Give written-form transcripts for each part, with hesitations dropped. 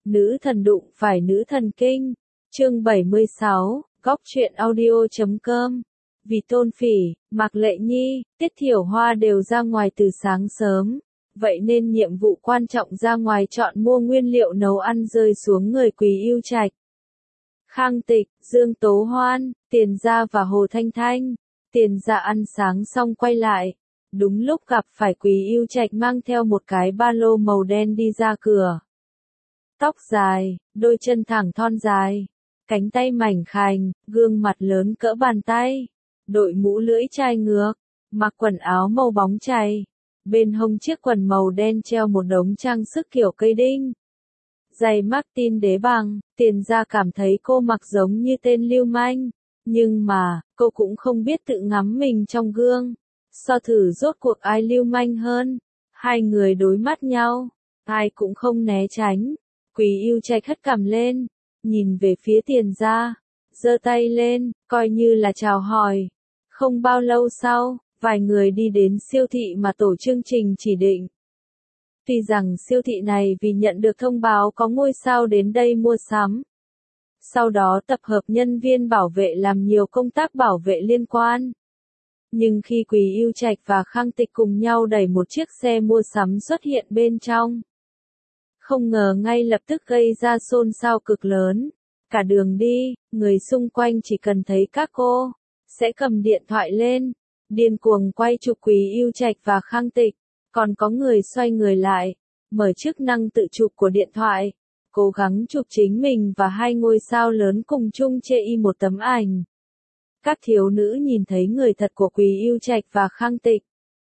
Nữ thần đụng phải nữ thần kinh. Chương 76, góc truyện audio.com. Vì Tôn Phỉ, Mạc Lệ Nhi, Tiết Thiểu Hoa đều ra ngoài từ sáng sớm, vậy nên nhiệm vụ quan trọng ra ngoài chọn mua nguyên liệu nấu ăn rơi xuống người Quý Yêu Trạch. Khang Tịch, Dương Tố Hoan, Tiền Gia và Hồ Thanh Thanh. Tiền Gia ăn sáng xong quay lại, đúng lúc gặp phải Quý Yêu Trạch mang theo một cái ba lô màu đen đi ra cửa. Tóc dài, đôi chân thẳng thon dài, cánh tay mảnh khảnh, gương mặt lớn cỡ bàn tay, đội mũ lưỡi chai ngược, mặc quần áo màu bóng chày, bên hông chiếc quần màu đen treo một đống trang sức kiểu cây đinh. Giày Martin đế bằng, Tiền Gia cảm thấy cô mặc giống như tên lưu manh, nhưng mà, cô cũng không biết tự ngắm mình trong gương. So thử rốt cuộc ai lưu manh hơn. Hai người đối mắt nhau, ai cũng không né tránh. Quý Yêu Trạch hất cằm lên, nhìn về phía Tiền Gia, giơ tay lên, coi như là chào hỏi. Không bao lâu sau, vài người đi đến siêu thị mà tổ chương trình chỉ định. Tuy rằng siêu thị này vì nhận được thông báo có ngôi sao đến đây mua sắm, sau đó tập hợp nhân viên bảo vệ làm nhiều công tác bảo vệ liên quan. Nhưng khi Quý Yêu Trạch và Khang Tịch cùng nhau đẩy một chiếc xe mua sắm xuất hiện bên trong, không ngờ ngay lập tức gây ra xôn xao cực lớn. Cả đường đi, người xung quanh chỉ cần thấy các cô, sẽ cầm điện thoại lên, điên cuồng quay chụp Quý Yêu Trạch và Khang Tịch. Còn có người xoay người lại, mở chức năng tự chụp của điện thoại, cố gắng chụp chính mình và hai ngôi sao lớn cùng chung chê y một tấm ảnh. Các thiếu nữ nhìn thấy người thật của Quý Yêu Trạch và Khang Tịch,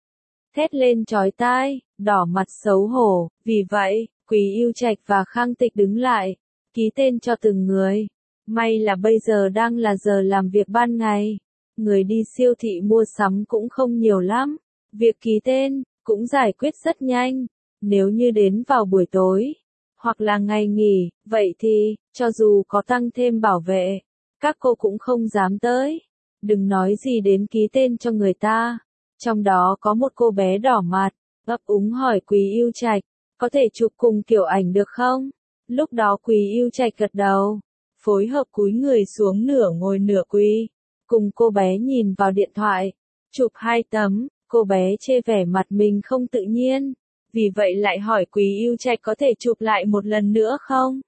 thét lên chói tai, đỏ mặt xấu hổ. Vì vậy, Quý Yêu Trạch và Khang Tịch đứng lại, ký tên cho từng người. May là bây giờ đang là giờ làm việc ban ngày, người đi siêu thị mua sắm cũng không nhiều lắm, việc ký tên cũng giải quyết rất nhanh. Nếu như đến vào buổi tối, hoặc là ngày nghỉ, vậy thì, cho dù có tăng thêm bảo vệ, các cô cũng không dám tới. Đừng nói gì đến ký tên cho người ta. Trong đó có một cô bé đỏ mặt, ấp úng hỏi Quý Yêu Trạch, có thể chụp cùng kiểu ảnh được không? Lúc đó Quý Yêu Trạch gật đầu, phối hợp cúi người xuống nửa ngồi nửa quỳ, cùng cô bé nhìn vào điện thoại, chụp hai tấm. Cô bé chê vẻ mặt mình không tự nhiên, vì vậy lại hỏi Quý Yêu Trạch có thể chụp lại một lần nữa không?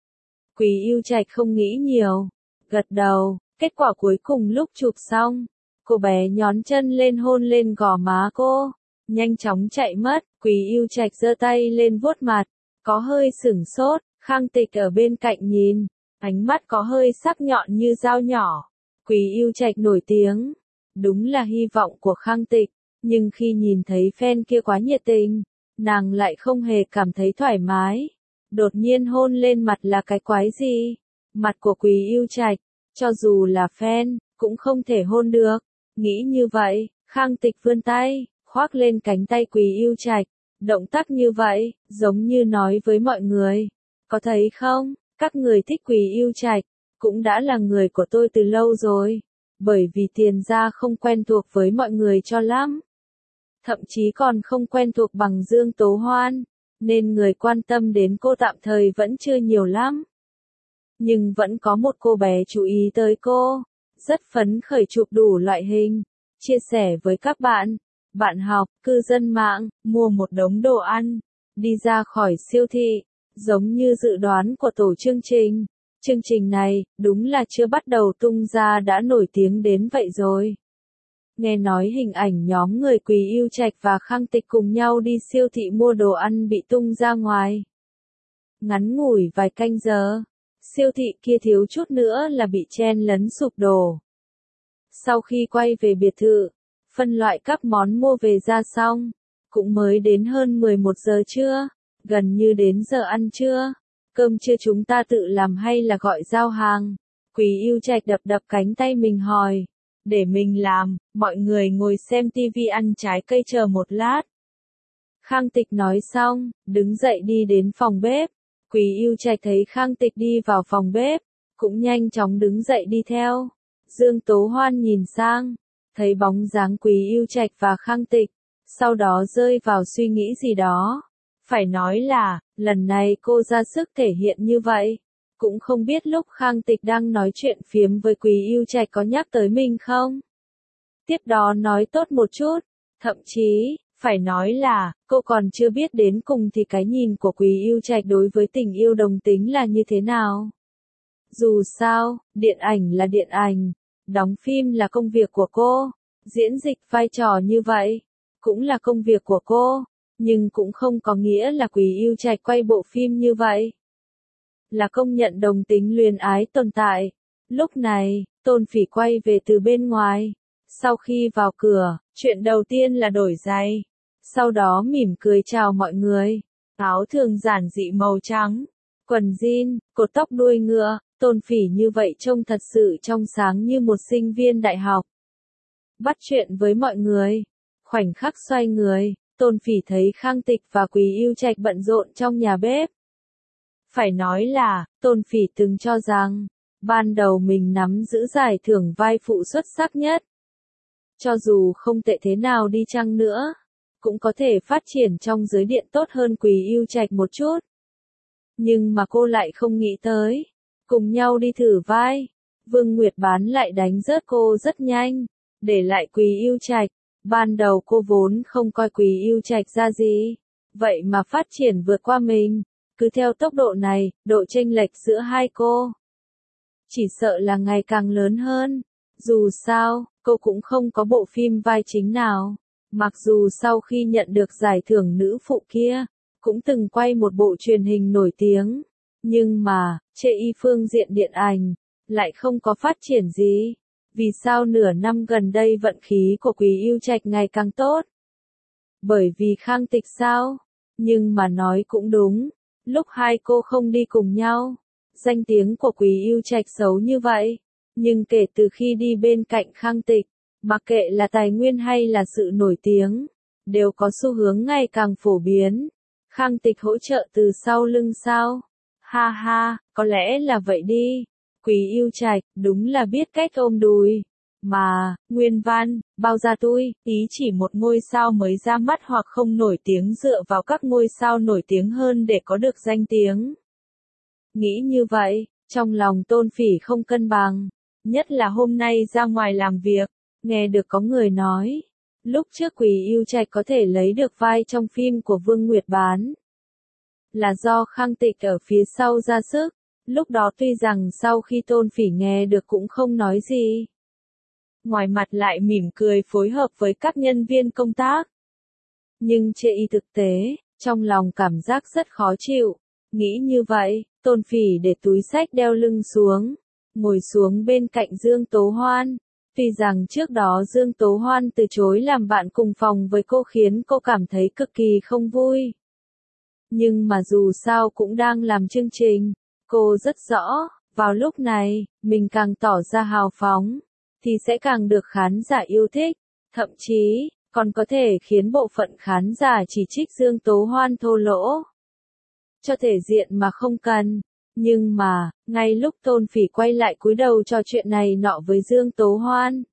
Quý Yêu Trạch không nghĩ nhiều, gật đầu. Kết quả cuối cùng lúc chụp xong, cô bé nhón chân lên hôn lên gò má cô, nhanh chóng chạy mất. Quý Yêu Trạch giơ tay lên vuốt mặt, có hơi sửng sốt. Khang Tịch ở bên cạnh nhìn, ánh mắt có hơi sắc nhọn như dao nhỏ. Quý Yêu Trạch nổi tiếng, đúng là hy vọng của Khang Tịch, nhưng khi nhìn thấy fan kia quá nhiệt tình, nàng lại không hề cảm thấy thoải mái. Đột nhiên hôn lên mặt là cái quái gì? Mặt của Quý Yêu Trạch, cho dù là fan, cũng không thể hôn được. Nghĩ như vậy, Khang Tịch vươn tay, khoác lên cánh tay Quý Yêu Trạch. Động tác như vậy, giống như nói với mọi người, có thấy không, các người thích Quý Yêu Trạch, cũng đã là người của tôi từ lâu rồi. Bởi vì Tiền Gia không quen thuộc với mọi người cho lắm, thậm chí còn không quen thuộc bằng Dương Tố Hoan, nên người quan tâm đến cô tạm thời vẫn chưa nhiều lắm. Nhưng vẫn có một cô bé chú ý tới cô, rất phấn khởi chụp đủ loại hình, chia sẻ với các bạn học, cư dân mạng, mua một đống đồ ăn, đi ra khỏi siêu thị, giống như dự đoán của tổ chương trình. Chương trình này, đúng là chưa bắt đầu tung ra đã nổi tiếng đến vậy rồi. Nghe nói hình ảnh nhóm người Quý Yêu Trạch và Khang Tịch cùng nhau đi siêu thị mua đồ ăn bị tung ra ngoài. Ngắn ngủi vài canh giờ, siêu thị kia thiếu chút nữa là bị chen lấn sụp đổ. Sau khi quay về biệt thự, phân loại các món mua về ra xong, cũng mới đến hơn 11 giờ trưa, gần như đến giờ ăn trưa. Cơm trưa chúng ta tự làm hay là gọi giao hàng? Quý Yêu Trạch đập đập cánh tay mình hỏi. Để mình làm, mọi người ngồi xem tivi ăn trái cây chờ một lát. Khang Tịch nói xong, đứng dậy đi đến phòng bếp. Quý Yêu Trạch thấy Khang Tịch đi vào phòng bếp, cũng nhanh chóng đứng dậy đi theo. Dương Tố Hoan nhìn sang, thấy bóng dáng Quý Yêu Trạch và Khang Tịch, sau đó rơi vào suy nghĩ gì đó. Phải nói là, lần này cô ra sức thể hiện như vậy. Cũng không biết lúc Khang Tịch đang nói chuyện phiếm với Quý Yêu Trạch có nhắc tới mình không? Tiếp đó nói tốt một chút, thậm chí, phải nói là, cô còn chưa biết đến cùng thì cái nhìn của Quý Yêu Trạch đối với tình yêu đồng tính là như thế nào. Dù sao, điện ảnh là điện ảnh, đóng phim là công việc của cô, diễn dịch vai trò như vậy, cũng là công việc của cô, nhưng cũng không có nghĩa là Quý Yêu Trạch quay bộ phim như vậy. Là công nhận đồng tính luyến ái tồn tại. Lúc này, Tôn Phỉ quay về từ bên ngoài. Sau khi vào cửa, chuyện đầu tiên là đổi giày. Sau đó mỉm cười chào mọi người. Áo thường giản dị màu trắng, quần jean, cột tóc đuôi ngựa, Tôn Phỉ như vậy trông thật sự trong sáng như một sinh viên đại học. Bắt chuyện với mọi người. Khoảnh khắc xoay người, Tôn Phỉ thấy Khang Tịch và Quý Yêu Trạch bận rộn trong nhà bếp. Phải nói là, Tôn Phỉ từng cho rằng, ban đầu mình nắm giữ giải thưởng vai phụ xuất sắc nhất. Cho dù không tệ thế nào đi chăng nữa, cũng có thể phát triển trong giới điện tốt hơn Quý Yêu Trạch một chút. Nhưng mà cô lại không nghĩ tới, cùng nhau đi thử vai, Vương Nguyệt Bán lại đánh rớt cô rất nhanh, để lại Quý Yêu Trạch. Ban đầu cô vốn không coi Quý Yêu Trạch ra gì, vậy mà phát triển vượt qua mình. Cứ theo tốc độ này, độ chênh lệch giữa hai cô chỉ sợ là ngày càng lớn hơn. Dù sao, cô cũng không có bộ phim vai chính nào. Mặc dù sau khi nhận được giải thưởng nữ phụ kia, cũng từng quay một bộ truyền hình nổi tiếng. Nhưng mà, trên phương diện điện ảnh, lại không có phát triển gì. Vì sao nửa năm gần đây vận khí của Quý Yêu Trạch ngày càng tốt? Bởi vì Khang Tịch sao? Nhưng mà nói cũng đúng. Lúc hai cô không đi cùng nhau, danh tiếng của Quý Yêu Trạch xấu như vậy. Nhưng kể từ khi đi bên cạnh Khang Tịch, mặc kệ là tài nguyên hay là sự nổi tiếng, đều có xu hướng ngày càng phổ biến. Khang Tịch hỗ trợ từ sau lưng sao? Ha ha, có lẽ là vậy đi. Quý Yêu Trạch, đúng là biết cách ôm đùi. Mà, nguyên văn, bao ra tôi, ý chỉ một ngôi sao mới ra mắt hoặc không nổi tiếng dựa vào các ngôi sao nổi tiếng hơn để có được danh tiếng. Nghĩ như vậy, trong lòng Tôn Phỉ không cân bằng. Nhất là hôm nay ra ngoài làm việc, nghe được có người nói. Lúc trước Quý Yêu Trạch có thể lấy được vai trong phim của Vương Nguyệt Bán. Là do Khang Tịch ở phía sau ra sức. Lúc đó tuy rằng sau khi Tôn Phỉ nghe được cũng không nói gì. Ngoài mặt lại mỉm cười phối hợp với các nhân viên công tác. Nhưng trên thực tế, trong lòng cảm giác rất khó chịu. Nghĩ như vậy, Tôn Phỉ để túi xách đeo lưng xuống, ngồi xuống bên cạnh Dương Tố Hoan. Tuy rằng trước đó Dương Tố Hoan từ chối làm bạn cùng phòng với cô khiến cô cảm thấy cực kỳ không vui. Nhưng mà dù sao cũng đang làm chương trình, cô rất rõ, vào lúc này, mình càng tỏ ra hào phóng, thì sẽ càng được khán giả yêu thích, thậm chí, còn có thể khiến bộ phận khán giả chỉ trích Dương Tố Hoan thô lỗ. Cho thể diện mà không cần. Nhưng mà, ngay lúc Tôn Phỉ quay lại cúi đầu trò chuyện này nọ với Dương Tố Hoan,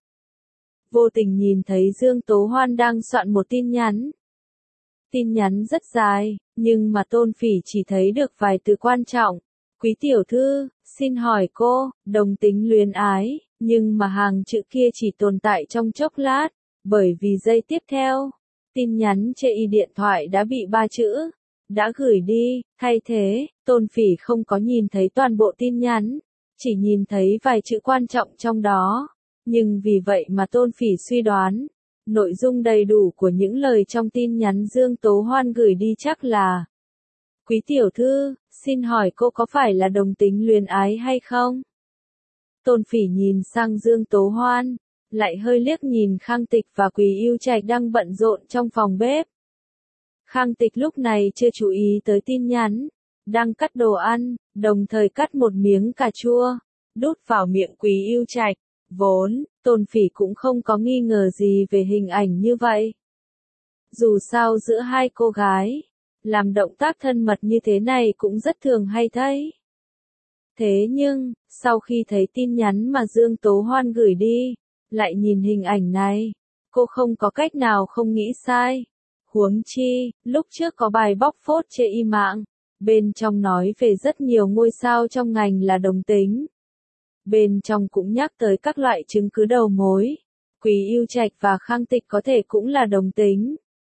vô tình nhìn thấy Dương Tố Hoan đang soạn một tin nhắn. Tin nhắn rất dài, nhưng mà Tôn Phỉ chỉ thấy được vài từ quan trọng. Quý tiểu thư, xin hỏi cô, đồng tính luyến ái, nhưng mà hàng chữ kia chỉ tồn tại trong chốc lát, bởi vì giây tiếp theo, tin nhắn trên điện thoại đã bị 3 chữ đã gửi đi. Thay thế, Tôn Phỉ không có nhìn thấy toàn bộ tin nhắn, chỉ nhìn thấy vài chữ quan trọng trong đó. Nhưng vì vậy mà Tôn Phỉ suy đoán, nội dung đầy đủ của những lời trong tin nhắn Dương Tố Hoan gửi đi chắc là: Quý tiểu thư, xin hỏi cô có phải là đồng tính luyến ái hay không? Tôn Phỉ nhìn sang Dương Tố Hoan, lại hơi liếc nhìn Khang Tịch và Quý Yêu Trạch đang bận rộn trong phòng bếp. Khang Tịch lúc này chưa chú ý tới tin nhắn, đang cắt đồ ăn, đồng thời cắt một miếng cà chua, đút vào miệng Quý Yêu Trạch. Vốn, Tôn Phỉ cũng không có nghi ngờ gì về hình ảnh như vậy. Dù sao giữa hai cô gái, làm động tác thân mật như thế này cũng rất thường hay thấy. Thế nhưng, sau khi thấy tin nhắn mà Dương Tố Hoan gửi đi, lại nhìn hình ảnh này, cô không có cách nào không nghĩ sai. Huống chi, lúc trước có bài bóc phốt trên y mạng, bên trong nói về rất nhiều ngôi sao trong ngành là đồng tính. Bên trong cũng nhắc tới các loại chứng cứ đầu mối, Quý Ưu Trạch và Khang Tịch có thể cũng là đồng tính.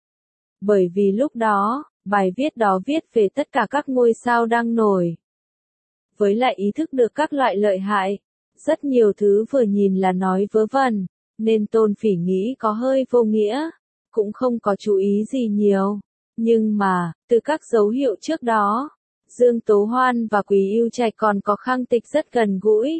Bởi vì lúc đó, bài viết đó viết về tất cả các ngôi sao đang nổi. Với lại ý thức được các loại lợi hại, rất nhiều thứ vừa nhìn là nói vớ vẩn, nên Tôn Phỉ nghĩ có hơi vô nghĩa, cũng không có chú ý gì nhiều. Nhưng mà, từ các dấu hiệu trước đó, Dương Tố Hoan và Quý Ưu Trạch còn có Khang Tịch rất gần gũi.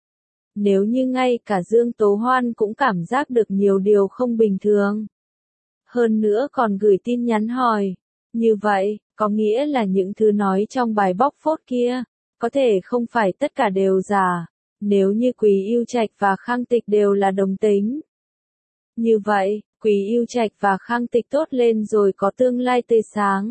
Nếu như ngay cả Dương Tố Hoan cũng cảm giác được nhiều điều không bình thường. Hơn nữa còn gửi tin nhắn hỏi. Như vậy, có nghĩa là những thứ nói trong bài bóc phốt kia, có thể không phải tất cả đều giả. Nếu như Quý Ưu Trạch và Khang Tịch đều là đồng tính. Như vậy, Quý Ưu Trạch và Khang Tịch tốt lên rồi có tương lai tươi sáng.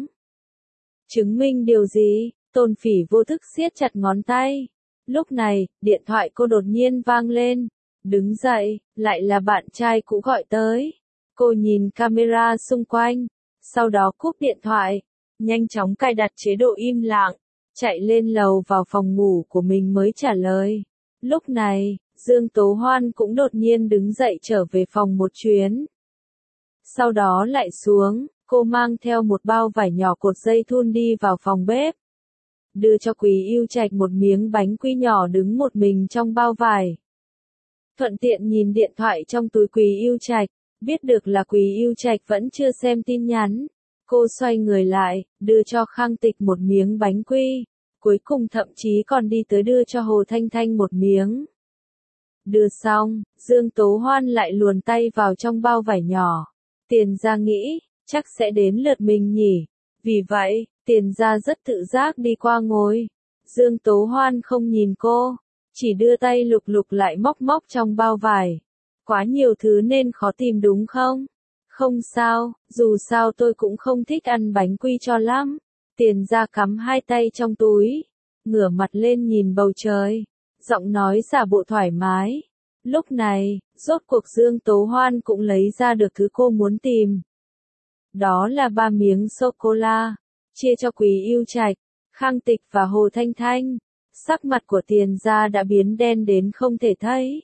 Chứng minh điều gì? Tôn Phỉ vô thức siết chặt ngón tay. Lúc này, điện thoại cô đột nhiên vang lên. Đứng dậy, lại là bạn trai cũ gọi tới. Cô nhìn camera xung quanh, sau đó cúp điện thoại, nhanh chóng cài đặt chế độ im lặng, chạy lên lầu vào phòng ngủ của mình mới trả lời. Lúc này, Dương Tố Hoan cũng đột nhiên đứng dậy trở về phòng một chuyến. Sau đó lại xuống, cô mang theo một bao vải nhỏ cột dây thun đi vào phòng bếp. Đưa cho Quý Ưu Trạch một miếng bánh quy nhỏ đứng một mình trong bao vải. Thuận tiện nhìn điện thoại trong túi Quý Ưu Trạch, biết được là Quý Ưu Trạch vẫn chưa xem tin nhắn. Cô xoay người lại, đưa cho Khang Tịch một miếng bánh quy. Cuối cùng thậm chí còn đi tới đưa cho Hồ Thanh Thanh một miếng. Đưa xong, Dương Tố Hoan lại luồn tay vào trong bao vải nhỏ. Tiền Gia nghĩ, chắc sẽ đến lượt mình nhỉ. Vì vậy, Tiền Gia rất tự giác đi qua ngồi. Dương Tố Hoan không nhìn cô, chỉ đưa tay lục lục lại móc móc trong bao vải. Quá nhiều thứ nên khó tìm đúng không? Không sao, dù sao tôi cũng không thích ăn bánh quy cho lắm. Tiền Gia cắm hai tay trong túi, ngửa mặt lên nhìn bầu trời, giọng nói giả bộ thoải mái. Lúc này, rốt cuộc Dương Tố Hoan cũng lấy ra được thứ cô muốn tìm. Đó là 3 miếng sô-cô-la, chia cho Quý Ưu Trạch, Khang Tịch và Hồ Thanh Thanh. Sắc mặt của Tiền Gia đã biến đen đến không thể thấy.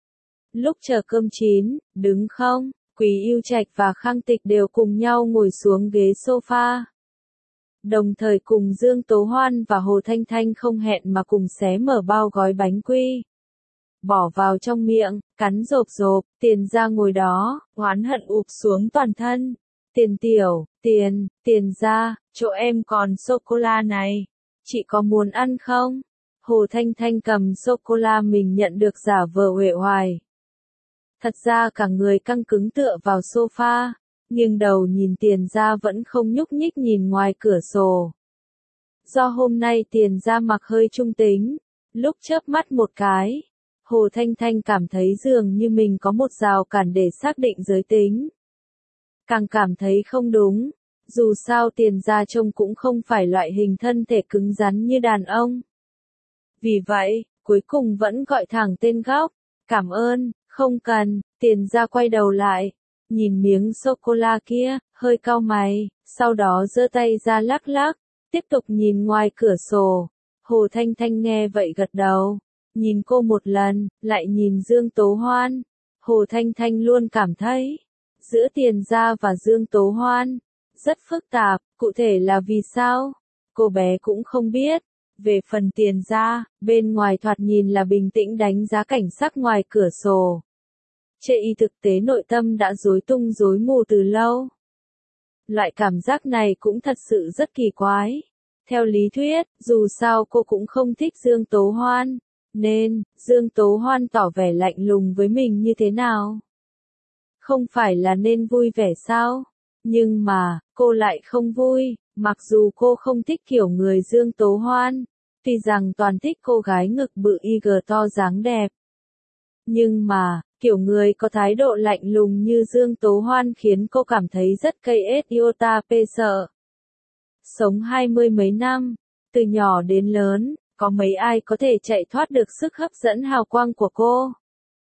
Lúc chờ cơm chín, đứng không, Quý Ưu Trạch và Khang Tịch đều cùng nhau ngồi xuống ghế sofa. Đồng thời cùng Dương Tố Hoan và Hồ Thanh Thanh không hẹn mà cùng xé mở bao gói bánh quy. Bỏ vào trong miệng, cắn rộp rộp, Tiền Gia ngồi đó, oán hận ụp xuống toàn thân. Tiền tiểu, Tiền Gia, chỗ em còn sô-cô-la này. Chị có muốn ăn không? Hồ Thanh Thanh cầm sô-cô-la mình nhận được giả vờ uể oải. Thật ra cả người căng cứng tựa vào sofa, nhưng đầu nhìn Tiền Gia vẫn không nhúc nhích nhìn ngoài cửa sổ. Do hôm nay Tiền Gia mặc hơi trung tính, lúc chớp mắt một cái, Hồ Thanh Thanh cảm thấy dường như mình có một rào cản để xác định giới tính. Càng cảm thấy không đúng, dù sao Tiền Gia trông cũng không phải loại hình thân thể cứng rắn như đàn ông. Vì vậy, cuối cùng vẫn gọi thẳng tên gốc. Cảm ơn, không cần. Tiền Gia quay đầu lại, nhìn miếng sô-cô-la kia, hơi cau mày, sau đó giơ tay ra lắc lắc, tiếp tục nhìn ngoài cửa sổ. Hồ Thanh Thanh nghe vậy gật đầu, nhìn cô một lần, lại nhìn Dương Tố Hoan. Hồ Thanh Thanh luôn cảm thấy, giữa Tiền Gia và Dương Tố Hoan, rất phức tạp, cụ thể là vì sao? Cô bé cũng không biết. Về phần Tiền Gia, bên ngoài thoạt nhìn là bình tĩnh đánh giá cảnh sắc ngoài cửa sổ. Trên y thực tế nội tâm đã rối tung rối mù từ lâu. Loại cảm giác này cũng thật sự rất kỳ quái. Theo lý thuyết, dù sao cô cũng không thích Dương Tố Hoan, nên, Dương Tố Hoan tỏ vẻ lạnh lùng với mình như thế nào? Không phải là nên vui vẻ sao? Nhưng mà, cô lại không vui, mặc dù cô không thích kiểu người Dương Tố Hoan, tuy rằng toàn thích cô gái ngực bự IG to dáng đẹp. Nhưng mà, kiểu người có thái độ lạnh lùng như Dương Tố Hoan khiến cô cảm thấy rất cây ết iota pê sợ. Sống 20 mấy năm, từ nhỏ đến lớn, có mấy ai có thể chạy thoát được sức hấp dẫn hào quang của cô.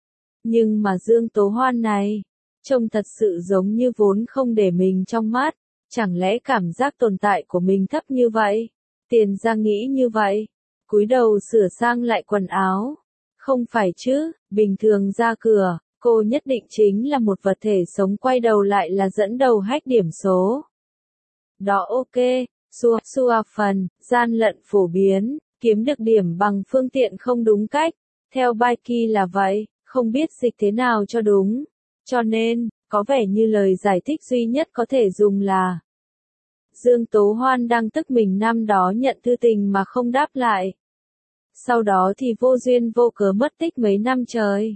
Nhưng mà Dương Tố Hoan này, trông thật sự giống như vốn không để mình trong mắt. Chẳng lẽ cảm giác tồn tại của mình thấp như vậy? Tiền Gia nghĩ như vậy. Cúi đầu sửa sang lại quần áo. Không phải chứ, bình thường ra cửa, cô nhất định chính là một vật thể sống, quay đầu lại là dẫn đầu hack điểm số. Đó ok, xua phần, gian lận phổ biến, kiếm được điểm bằng phương tiện không đúng cách. Theo Baiki là vậy, không biết dịch thế nào cho đúng. Cho nên, có vẻ như lời giải thích duy nhất có thể dùng là Dương Tố Hoan đang tức mình năm đó nhận thư tình mà không đáp lại. Sau đó thì vô duyên vô cớ mất tích mấy năm trời.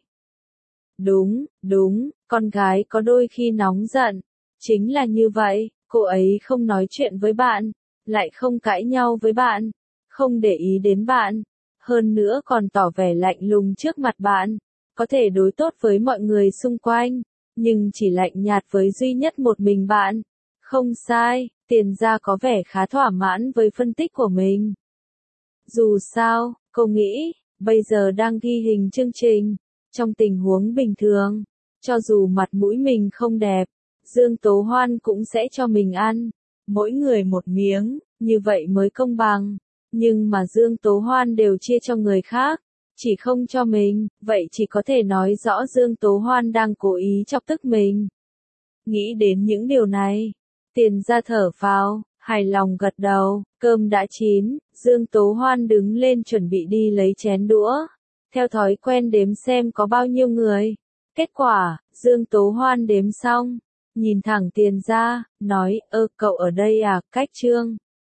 Đúng, con gái có đôi khi nóng giận. Chính là như vậy, cô ấy không nói chuyện với bạn, lại không cãi nhau với bạn, không để ý đến bạn, hơn nữa còn tỏ vẻ lạnh lùng trước mặt bạn, có thể đối tốt với mọi người xung quanh, nhưng chỉ lạnh nhạt với duy nhất một mình bạn. Không sai, Tiền Gia có vẻ khá thỏa mãn với phân tích của mình. Dù sao, cô nghĩ, bây giờ đang ghi hình chương trình, trong tình huống bình thường, cho dù mặt mũi mình không đẹp, Dương Tố Hoan cũng sẽ cho mình ăn, mỗi người một miếng, như vậy mới công bằng. Nhưng mà Dương Tố Hoan đều chia cho người khác, chỉ không cho mình, vậy chỉ có thể nói rõ Dương Tố Hoan đang cố ý chọc tức mình. Nghĩ đến những điều này, Tiền Gia thở phào, hài lòng gật đầu, cơm đã chín, Dương Tố Hoan đứng lên chuẩn bị đi lấy chén đũa. Theo thói quen đếm xem có bao nhiêu người. Kết quả, Dương Tố Hoan đếm xong, nhìn thẳng Tiền Gia, nói, cậu ở đây à, cách Trương